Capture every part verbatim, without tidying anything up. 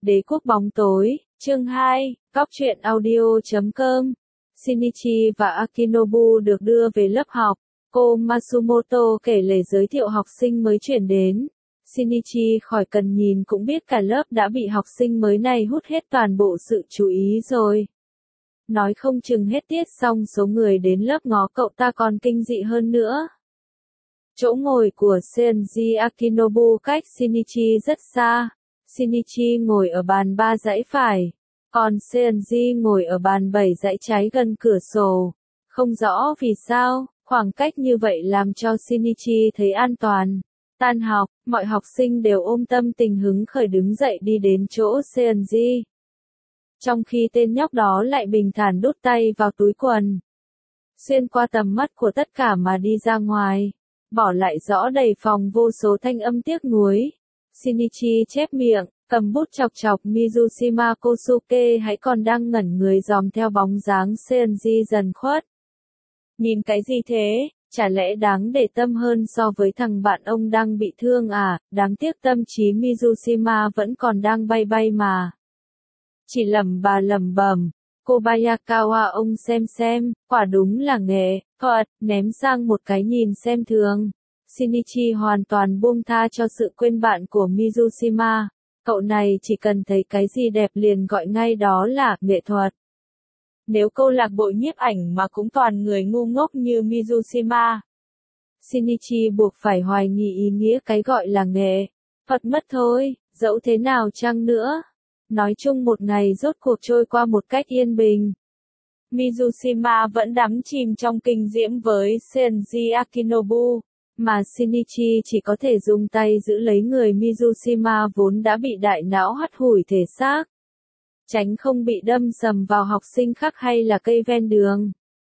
Đế quốc bóng tối, chương hai, góc truyện audio chấm com. Shinichi và Akinobu được đưa về lớp học. Cô Matsumoto kể lể giới thiệu học sinh mới chuyển đến. Shinichi khỏi cần nhìn cũng biết cả lớp đã bị học sinh mới này hút hết toàn bộ sự chú ý rồi. Nói không chừng hết tiết xong số người đến lớp ngó cậu ta còn kinh dị hơn nữa. Chỗ ngồi của Seonji Akinobu cách Shinichi rất xa. Shinichi ngồi ở bàn ba dãy phải, còn Seonji ngồi ở bàn bảy dãy trái gần cửa sổ. Không rõ vì sao, khoảng cách như vậy làm cho Shinichi thấy an toàn. Tan học, mọi học sinh đều ôm tâm tình hứng khởi đứng dậy đi đến chỗ Seonji. Trong khi tên nhóc đó lại bình thản đút tay vào túi quần. Xuyên qua tầm mắt của tất cả mà đi ra ngoài, bỏ lại rõ đầy phòng vô số thanh âm tiếc nuối. Shinichi chép miệng, cầm bút chọc chọc Mizushima Kosuke hãy còn đang ngẩn người dòm theo bóng dáng Seonji dần khuất. Nhìn cái gì thế, chả lẽ đáng để tâm hơn so với thằng bạn ông đang bị thương à, đáng tiếc tâm trí Mizushima vẫn còn đang bay bay mà. Chỉ lẩm bà lẩm bẩm, Kobayakawa ông xem xem, quả đúng là nghệ thuật, ném sang một cái nhìn xem thường. Shinichi hoàn toàn buông tha cho sự quên bạn của Mizushima, cậu này chỉ cần thấy cái gì đẹp liền gọi ngay đó là nghệ thuật. Nếu câu lạc bộ nhiếp ảnh mà cũng toàn người ngu ngốc như Mizushima, Shinichi buộc phải hoài nghi ý nghĩa cái gọi là nghệ thuật mất thôi, dẫu thế nào chăng nữa. Nói chung một ngày rốt cuộc trôi qua một cách yên bình. Mizushima vẫn đắm chìm trong kinh diễm với Seonji Akinobu, mà Shinichi chỉ có thể dùng tay giữ lấy người Mizushima vốn đã bị đại não hắt hủi thể xác. Tránh không bị đâm sầm vào học sinh khác hay là cây ven đường.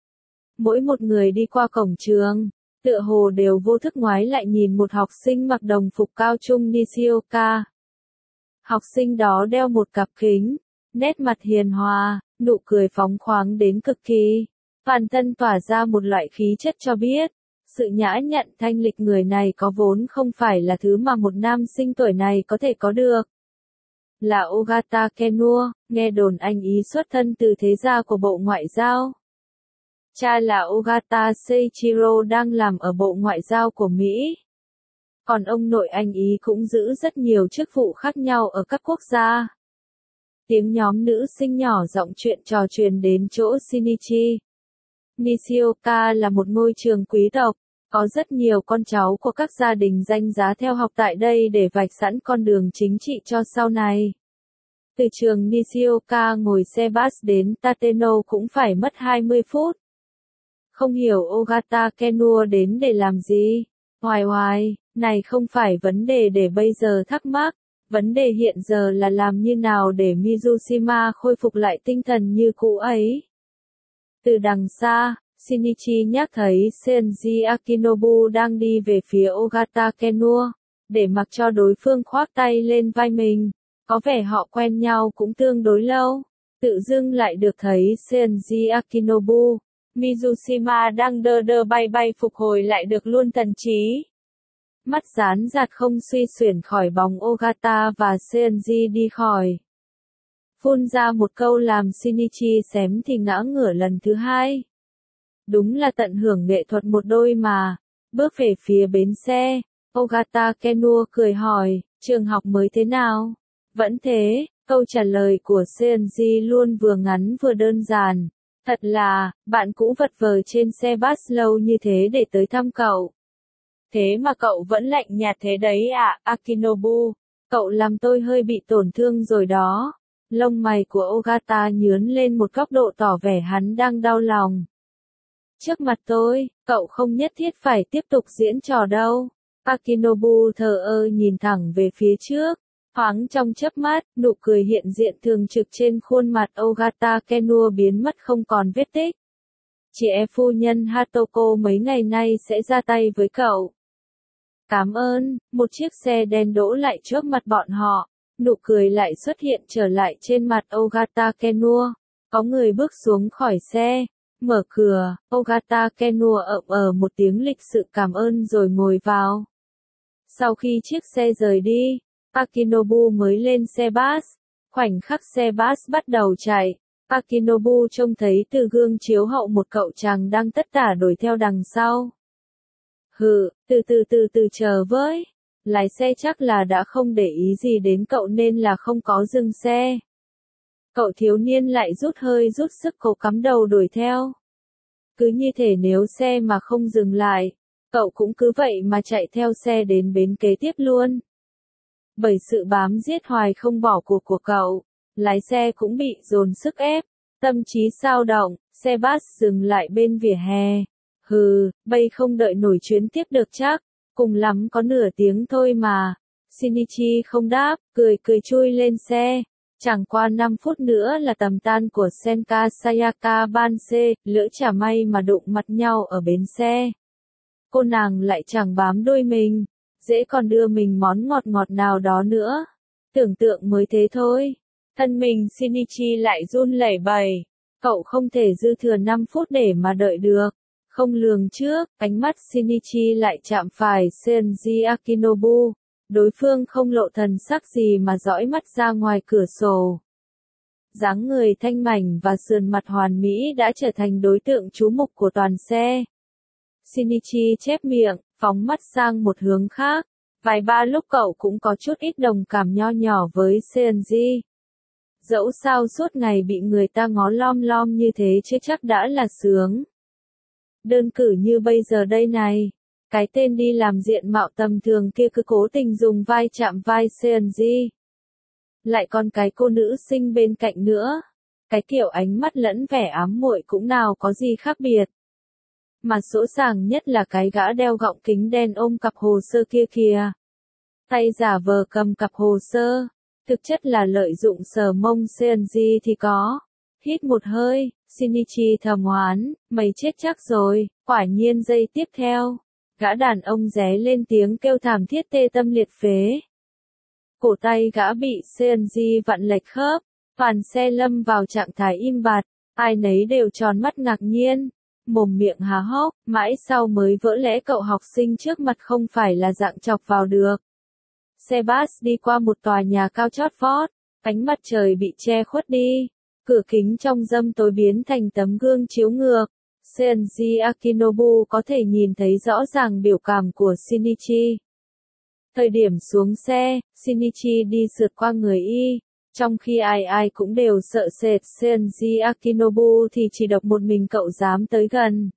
Mỗi một người đi qua cổng trường, tựa hồ đều vô thức ngoái lại nhìn một học sinh mặc đồng phục cao trung Nishioka. Học sinh đó đeo một cặp kính, nét mặt hiền hòa, nụ cười phóng khoáng đến cực kỳ. Toàn thân tỏa ra một loại khí chất cho biết, sự nhã nhặn thanh lịch người này có vốn không phải là thứ mà một nam sinh tuổi này có thể có được. Là Ogata Kenua, nghe đồn anh ý xuất thân từ thế gia của Bộ Ngoại giao. Cha là Ogata Seiichiro đang làm ở Bộ Ngoại giao của Mỹ. Còn ông nội anh ý cũng giữ rất nhiều chức vụ khác nhau ở các quốc gia. Tiếng nhóm nữ sinh nhỏ giọng chuyện trò truyền đến chỗ Shinichi. Nishioka là một ngôi trường quý tộc, có rất nhiều con cháu của các gia đình danh giá theo học tại đây để vạch sẵn con đường chính trị cho sau này. Từ trường Nishioka ngồi xe bus đến Tateno cũng phải mất hai mươi phút. Không hiểu Ogata Kenua đến để làm gì? Hoài hoài, này không phải vấn đề để bây giờ thắc mắc, vấn đề hiện giờ là làm như nào để Mizushima khôi phục lại tinh thần như cũ ấy. Từ đằng xa, Shinichi nhắc thấy Seonji Akinobu đang đi về phía Ogata Kenua, để mặc cho đối phương khoác tay lên vai mình, có vẻ họ quen nhau cũng tương đối lâu. Tự dưng lại được thấy Seonji Akinobu, Mizushima đang đơ đơ bay bay phục hồi lại được luôn thần trí. Mắt dán dạt không suy xuyển khỏi bóng Ogata và Seonji đi khỏi. Phun ra một câu làm Shinichi xém thì ngã ngửa lần thứ hai. Đúng là tận hưởng nghệ thuật một đôi mà. Bước về phía bến xe, Ogata Kenua cười hỏi, trường học mới thế nào? Vẫn thế, câu trả lời của Seonji luôn vừa ngắn vừa đơn giản. Thật là, bạn cũ vật vờ trên xe bus lâu như thế để tới thăm cậu. Thế mà cậu vẫn lạnh nhạt thế đấy à, Akinobu? Cậu làm tôi hơi bị tổn thương rồi đó. Lông mày của Ogata nhướn lên một góc độ tỏ vẻ hắn đang đau lòng. Trước mặt tôi, cậu không nhất thiết phải tiếp tục diễn trò đâu. Akinobu thờ ơ nhìn thẳng về phía trước. Thoáng trong chớp mắt, nụ cười hiện diện thường trực trên khuôn mặt Ogata Kenua biến mất không còn vết tích. Chị em phu nhân Hatoko mấy ngày nay sẽ ra tay với cậu. Cảm ơn, một chiếc xe đen đỗ lại trước mặt bọn họ. Nụ cười lại xuất hiện trở lại trên mặt Ogata Kenua. Có người bước xuống khỏi xe, mở cửa, Ogata Kenua ậm ờ một tiếng lịch sự cảm ơn rồi ngồi vào. Sau khi chiếc xe rời đi, Akinobu mới lên xe bus, Khoảnh khắc xe bus bắt đầu chạy, Akinobu trông thấy từ gương chiếu hậu một cậu chàng đang tất tả đuổi theo đằng sau. Hừ, từ từ từ từ chờ với. Lái xe chắc là đã không để ý gì đến cậu nên là không có dừng xe. Cậu thiếu niên lại rút hơi rút sức cố cắm đầu đuổi theo. Cứ như thể nếu xe mà không dừng lại, cậu cũng cứ vậy mà chạy theo xe đến bến kế tiếp luôn. Bởi sự bám giết hoài không bỏ cuộc của cậu, lái xe cũng bị dồn sức ép, tâm trí xao động, xe bus dừng lại bên vỉa hè. Hừ, bây không đợi nổi chuyến tiếp được chắc, cùng lắm có nửa tiếng thôi mà. Shinichi không đáp, cười cười chui lên xe. Chẳng qua năm phút nữa là tầm tan của Senka Sayaka Banse, lỡ chả may mà đụng mặt nhau ở bến xe. Cô nàng lại chẳng bám đuôi mình, dễ còn đưa mình món ngọt ngọt nào đó nữa. Tưởng tượng mới thế thôi. Thân mình Shinichi lại run lẩy bẩy. Cậu không thể dư thừa năm phút để mà đợi được. Không lường trước, ánh mắt Shinichi lại chạm phải Seonji Akinobu. Đối phương không lộ thần sắc gì mà dõi mắt ra ngoài cửa sổ. Dáng người thanh mảnh và sườn mặt hoàn mỹ đã trở thành đối tượng chú mục của toàn xe. Shinichi chép miệng, phóng mắt sang một hướng khác. Vài ba lúc cậu cũng có chút ít đồng cảm nho nhỏ với Seonji. Dẫu sao suốt ngày bị người ta ngó lom lom như thế chứ chắc đã là sướng. Đơn cử như bây giờ đây này. Cái tên đi làm diện mạo tầm thường kia cứ cố tình dùng vai chạm vai Seonji. Lại còn cái cô nữ sinh bên cạnh nữa. Cái kiểu ánh mắt lẫn vẻ ám muội cũng nào có gì khác biệt. Mà sỗ sàng nhất là cái gã đeo gọng kính đen ôm cặp hồ sơ kia kìa. Tay giả vờ cầm cặp hồ sơ. Thực chất là lợi dụng sờ mông Seonji thì có. Hít một hơi, Shinichi thầm oán, mày chết chắc rồi. Quả nhiên giây tiếp theo, gã đàn ông ré lên tiếng kêu thảm thiết tê tâm liệt phế. Cổ tay gã bị Seonji vặn lệch khớp, toàn xe lâm vào trạng thái im bặt, ai nấy đều tròn mắt ngạc nhiên, mồm miệng há hốc, mãi sau mới vỡ lẽ cậu học sinh trước mặt không phải là dạng chọc vào được. Xe bus đi qua một tòa nhà cao chót vót, ánh mặt trời bị che khuất đi, cửa kính trong râm tối biến thành tấm gương chiếu ngược. Seonji Akinobu có thể nhìn thấy rõ ràng biểu cảm của Shinichi. Thời điểm xuống xe, Shinichi đi sượt qua người y, trong khi ai ai cũng đều sợ sệt Seonji Akinobu thì chỉ độc một mình cậu dám tới gần.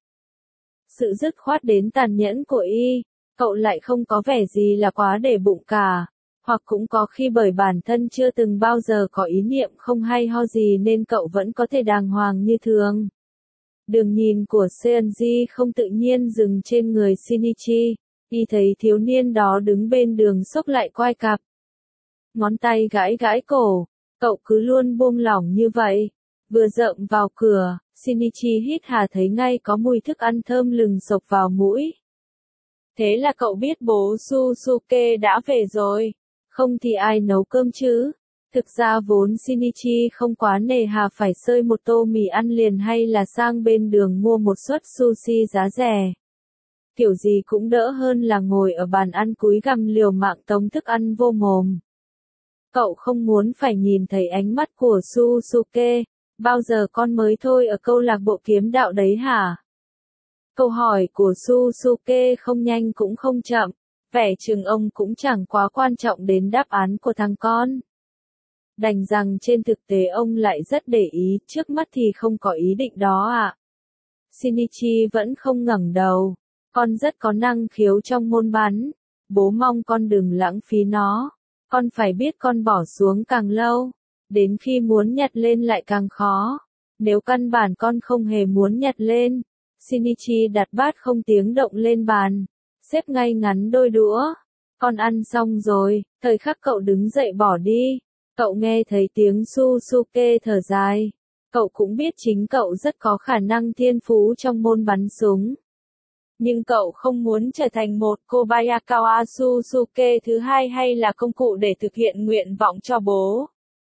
Sự dứt khoát đến tàn nhẫn của y, cậu lại không có vẻ gì là quá để bụng cả, hoặc cũng có khi bởi bản thân chưa từng bao giờ có ý niệm không hay ho gì nên cậu vẫn có thể đàng hoàng như thường. Đường nhìn của Seonji không tự nhiên dừng trên người Shinichi, y thấy thiếu niên đó đứng bên đường xốc lại quai cặp. Ngón tay gãi gãi cổ, cậu cứ luôn buông lỏng như vậy. Vừa rậm vào cửa, Shinichi hít hà thấy ngay có mùi thức ăn thơm lừng sộc vào mũi. Thế là cậu biết bố Susuke đã về rồi, không thì ai nấu cơm chứ? Thực ra vốn Shinichi không quá nề hà phải xơi một tô mì ăn liền hay là sang bên đường mua một suất sushi giá rẻ. Kiểu gì cũng đỡ hơn là ngồi ở bàn ăn cúi gằm liều mạng tống thức ăn vô mồm. Cậu không muốn phải nhìn thấy ánh mắt của Susuke, bao giờ con mới thôi ở câu lạc bộ kiếm đạo đấy hả? Câu hỏi của Susuke không nhanh cũng không chậm, vẻ chừng ông cũng chẳng quá quan trọng đến đáp án của thằng con. Đành rằng trên thực tế ông lại rất để ý, trước mắt thì không có ý định đó ạ. À. Shinichi vẫn không ngẩng đầu, con rất có năng khiếu trong môn bắn, bố mong con đừng lãng phí nó, con phải biết con bỏ xuống càng lâu, đến khi muốn nhặt lên lại càng khó, nếu căn bản con không hề muốn nhặt lên. Shinichi đặt bát không tiếng động lên bàn, xếp ngay ngắn đôi đũa, con ăn xong rồi, thời khắc cậu đứng dậy bỏ đi. Cậu nghe thấy tiếng Susuke thở dài. Cậu cũng biết chính cậu rất có khả năng thiên phú trong môn bắn súng. Nhưng cậu không muốn trở thành một Kobayakawa Susuke thứ hai hay là công cụ để thực hiện nguyện vọng cho bố.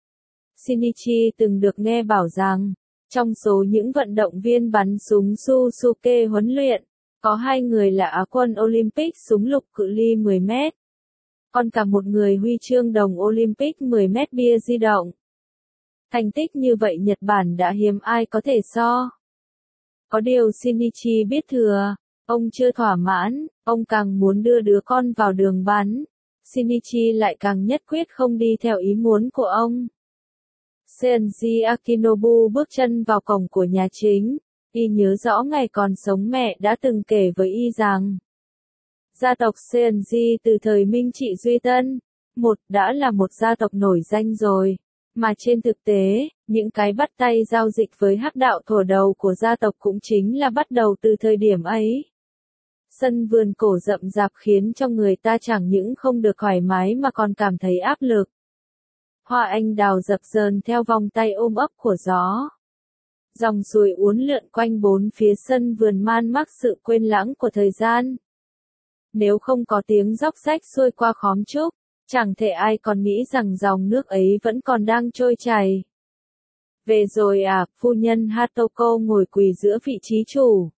Shinichi từng được nghe bảo rằng, trong số những vận động viên bắn súng Susuke huấn luyện, có hai người là Á quân Olympic súng lục cự ly mười mét. Còn cả một người huy chương đồng Olympic mười mét bia di động. Thành tích như vậy Nhật Bản đã hiếm ai có thể so. Có điều Shinichi biết thừa, ông chưa thỏa mãn, ông càng muốn đưa đứa con vào đường bắn. Shinichi lại càng nhất quyết không đi theo ý muốn của ông. Seiji Akinobu bước chân vào cổng của nhà chính, y nhớ rõ ngày còn sống mẹ đã từng kể với y rằng gia tộc Seiji từ thời Minh Trị Duy Tân, một đã là một gia tộc nổi danh rồi, mà trên thực tế, những cái bắt tay giao dịch với hắc đạo thổ đầu của gia tộc cũng chính là bắt đầu từ thời điểm ấy. Sân vườn cổ rậm rạp khiến cho người ta chẳng những không được thoải mái mà còn cảm thấy áp lực. Hoa anh đào dập dờn theo vòng tay ôm ấp của gió. Dòng suối uốn lượn quanh bốn phía sân vườn man mác sự quên lãng của thời gian. Nếu không có tiếng róc rách xuôi qua khóm trúc, chẳng thể ai còn nghĩ rằng dòng nước ấy vẫn còn đang trôi chảy. Về rồi à, phu nhân Hatoko ngồi quỳ giữa vị trí chủ.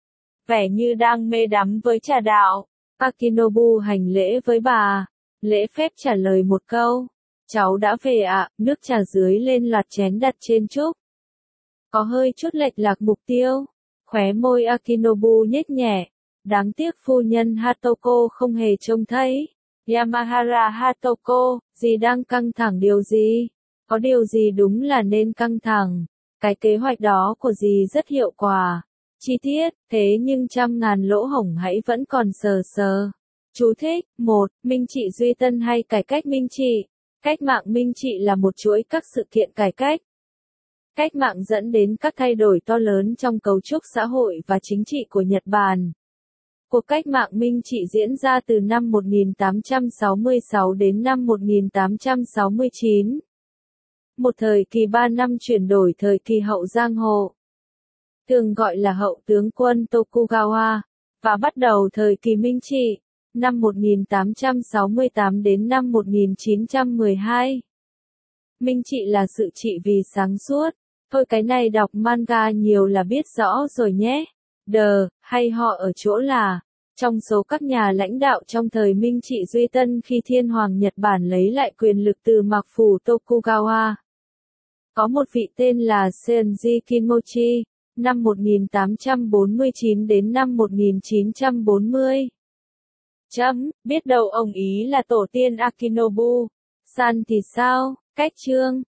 Vẻ như đang mê đắm với trà đạo. Akinobu hành lễ với bà, lễ phép trả lời một câu. Cháu đã về ạ, à, nước trà dưới lên loạt chén đặt trên trúc. Có hơi chút lệch lạc mục tiêu. Khóe môi Akinobu nhếch nhẹ. Đáng tiếc phu nhân Hatoko không hề trông thấy. Yamahara Hatoko, dì đang căng thẳng điều gì? Có điều gì đúng là nên căng thẳng. Cái kế hoạch đó của dì rất hiệu quả. Chi tiết, thế nhưng trăm ngàn lỗ hổng hãy vẫn còn sờ sờ. Chú thích, một. Minh Trị Duy Tân hay cải cách Minh Trị. Cách mạng Minh Trị là một chuỗi các sự kiện cải cách. Cách mạng dẫn đến các thay đổi to lớn trong cấu trúc xã hội và chính trị của Nhật Bản. Cuộc cách mạng Minh Trị diễn ra từ năm một nghìn tám trăm sáu mươi sáu đến năm một nghìn tám trăm sáu mươi chín. Một thời kỳ ba năm chuyển đổi thời kỳ hậu giang hồ. Thường gọi là hậu tướng quân Tokugawa, và bắt đầu thời kỳ Minh Trị, năm một nghìn tám trăm sáu mươi tám đến năm một nghìn chín trăm mười hai. Minh Trị là sự trị vì sáng suốt, thôi cái này đọc manga nhiều là biết rõ rồi nhé. Đờ, hay họ ở chỗ là, trong số các nhà lãnh đạo trong thời Minh Trị Duy Tân khi Thiên Hoàng Nhật Bản lấy lại quyền lực từ Mạc Phủ Tokugawa. Có một vị tên là Seiji Kinmochi, năm một nghìn tám trăm bốn mươi chín đến năm một nghìn chín trăm bốn mươi. Chấm, biết đâu ông ý là tổ tiên Akinobu. San thì sao? Cách chương